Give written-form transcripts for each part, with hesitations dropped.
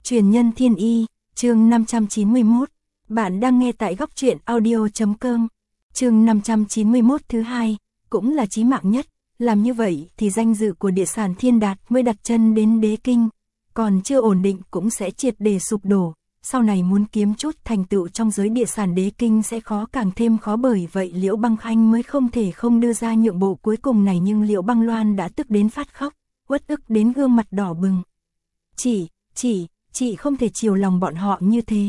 Truyền nhân thiên y, chương 591. Bạn đang nghe tại góc truyện audio.com. Chương 591 thứ hai, cũng là chí mạng nhất. Làm như vậy thì danh dự của địa sản Thiên Đạt mới đặt chân đến đế kinh, còn chưa ổn định cũng sẽ triệt để sụp đổ. Sau này muốn kiếm chút thành tựu trong giới địa sản đế kinh sẽ càng thêm khó, bởi vậy Liễu Băng Khanh mới không thể không đưa ra nhượng bộ cuối cùng này, nhưng Liễu Băng Loan đã tức đến phát khóc, uất ức đến gương mặt đỏ bừng. Chị không thể chiều lòng bọn họ như thế.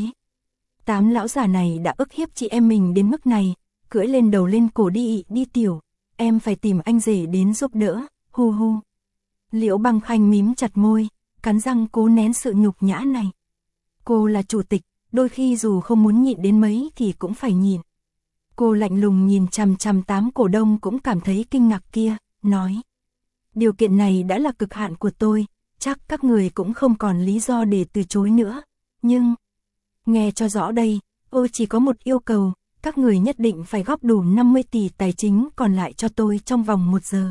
8 lão già này đã ức hiếp chị em mình đến mức này, cưỡi lên đầu lên cổ đi tiểu, em phải tìm anh rể đến giúp đỡ, hu hu. Liễu Băng Khanh mím chặt môi, cắn răng cố nén sự nhục nhã này. Cô là chủ tịch, đôi khi dù không muốn nhịn đến mấy thì cũng phải nhịn. Cô lạnh lùng nhìn chằm chằm 8 cổ đông cũng cảm thấy kinh ngạc kia, nói: điều kiện này đã là cực hạn của tôi, chắc các người cũng không còn lý do để từ chối nữa. Nhưng, nghe cho rõ đây, tôi chỉ có một yêu cầu, các người nhất định phải góp đủ 50 tỷ tài chính còn lại cho tôi trong vòng 1 giờ.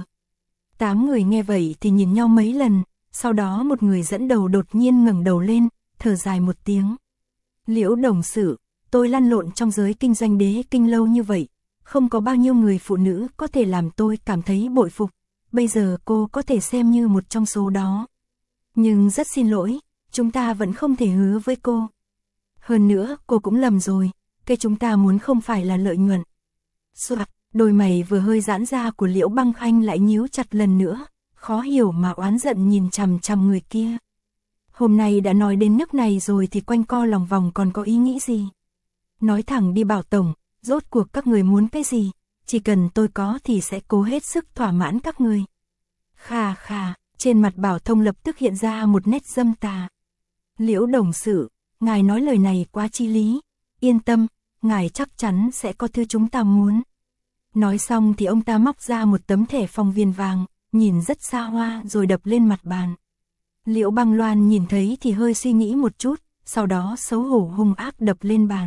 8 người nghe vậy thì nhìn nhau mấy lần, sau đó một người dẫn đầu đột nhiên ngẩng đầu lên, thở dài một tiếng. Liễu đồng sự, tôi lăn lộn trong giới kinh doanh đế kinh lâu như vậy, không có bao nhiêu người phụ nữ có thể làm tôi cảm thấy bội phục. Bây giờ cô có thể xem như một trong số đó. Nhưng rất xin lỗi, chúng ta vẫn không thể hứa với cô. Hơn nữa, cô cũng lầm rồi, cái chúng ta muốn không phải là lợi nhuận. Soạt, đôi mày vừa hơi giãn ra của Liễu Băng Khanh lại nhíu chặt lần nữa, khó hiểu mà oán giận nhìn chằm chằm người kia. Hôm nay đã nói đến nước này rồi thì quanh co lòng vòng còn có ý nghĩ gì? Nói thẳng đi Bảo tổng, rốt cuộc các người muốn cái gì? Chỉ cần tôi có thì sẽ cố hết sức thỏa mãn các người. Khà, trên mặt Bảo Thông lập tức hiện ra một nét dâm tà. Liễu đồng sự, ngài nói lời này quá chi lý. Yên tâm, ngài chắc chắn sẽ có thứ chúng ta muốn. Nói xong thì ông ta móc ra một tấm thẻ phong viên vàng, nhìn rất xa hoa rồi đập lên mặt bàn. Liễu Băng Loan nhìn thấy thì hơi suy nghĩ một chút, sau đó xấu hổ hung ác đập lên bàn.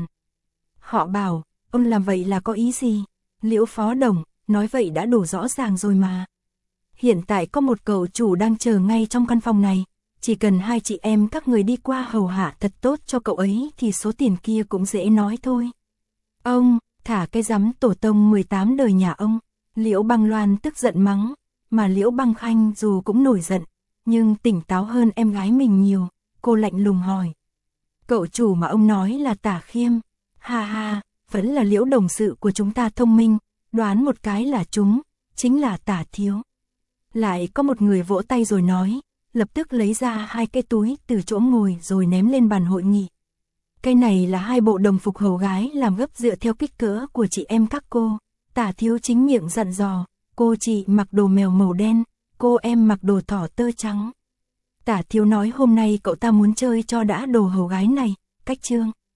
Họ Bảo, ông làm vậy là có ý gì? Liễu phó đồng, nói vậy đã đủ rõ ràng rồi mà. Hiện tại có một cậu chủ đang chờ ngay trong căn phòng này, chỉ cần hai chị em các người đi qua hầu hạ thật tốt cho cậu ấy thì số tiền kia cũng dễ nói thôi. Ông, thả cái rắm tổ tông 18 đời nhà ông. Liễu Băng Loan tức giận mắng, mà Liễu Băng Khanh dù cũng nổi giận, nhưng tỉnh táo hơn em gái mình nhiều. Cô lạnh lùng hỏi: cậu chủ mà ông nói là Tả Khiêm? Ha, vẫn là Liễu đồng sự của chúng ta thông minh, đoán một cái là chúng, chính là Tả thiếu. Lại có một người vỗ tay rồi nói, lập tức lấy ra 2 cái túi từ chỗ ngồi rồi ném lên bàn hội nghị. Cái này là 2 bộ đồng phục hầu gái làm gấp dựa theo kích cỡ của chị em các cô. Tả thiếu chính miệng dặn dò, cô chị mặc đồ mèo màu đen, cô em mặc đồ thỏ tơ trắng. Tả thiếu nói hôm nay cậu ta muốn chơi cho đã đồ hầu gái này, cách chương.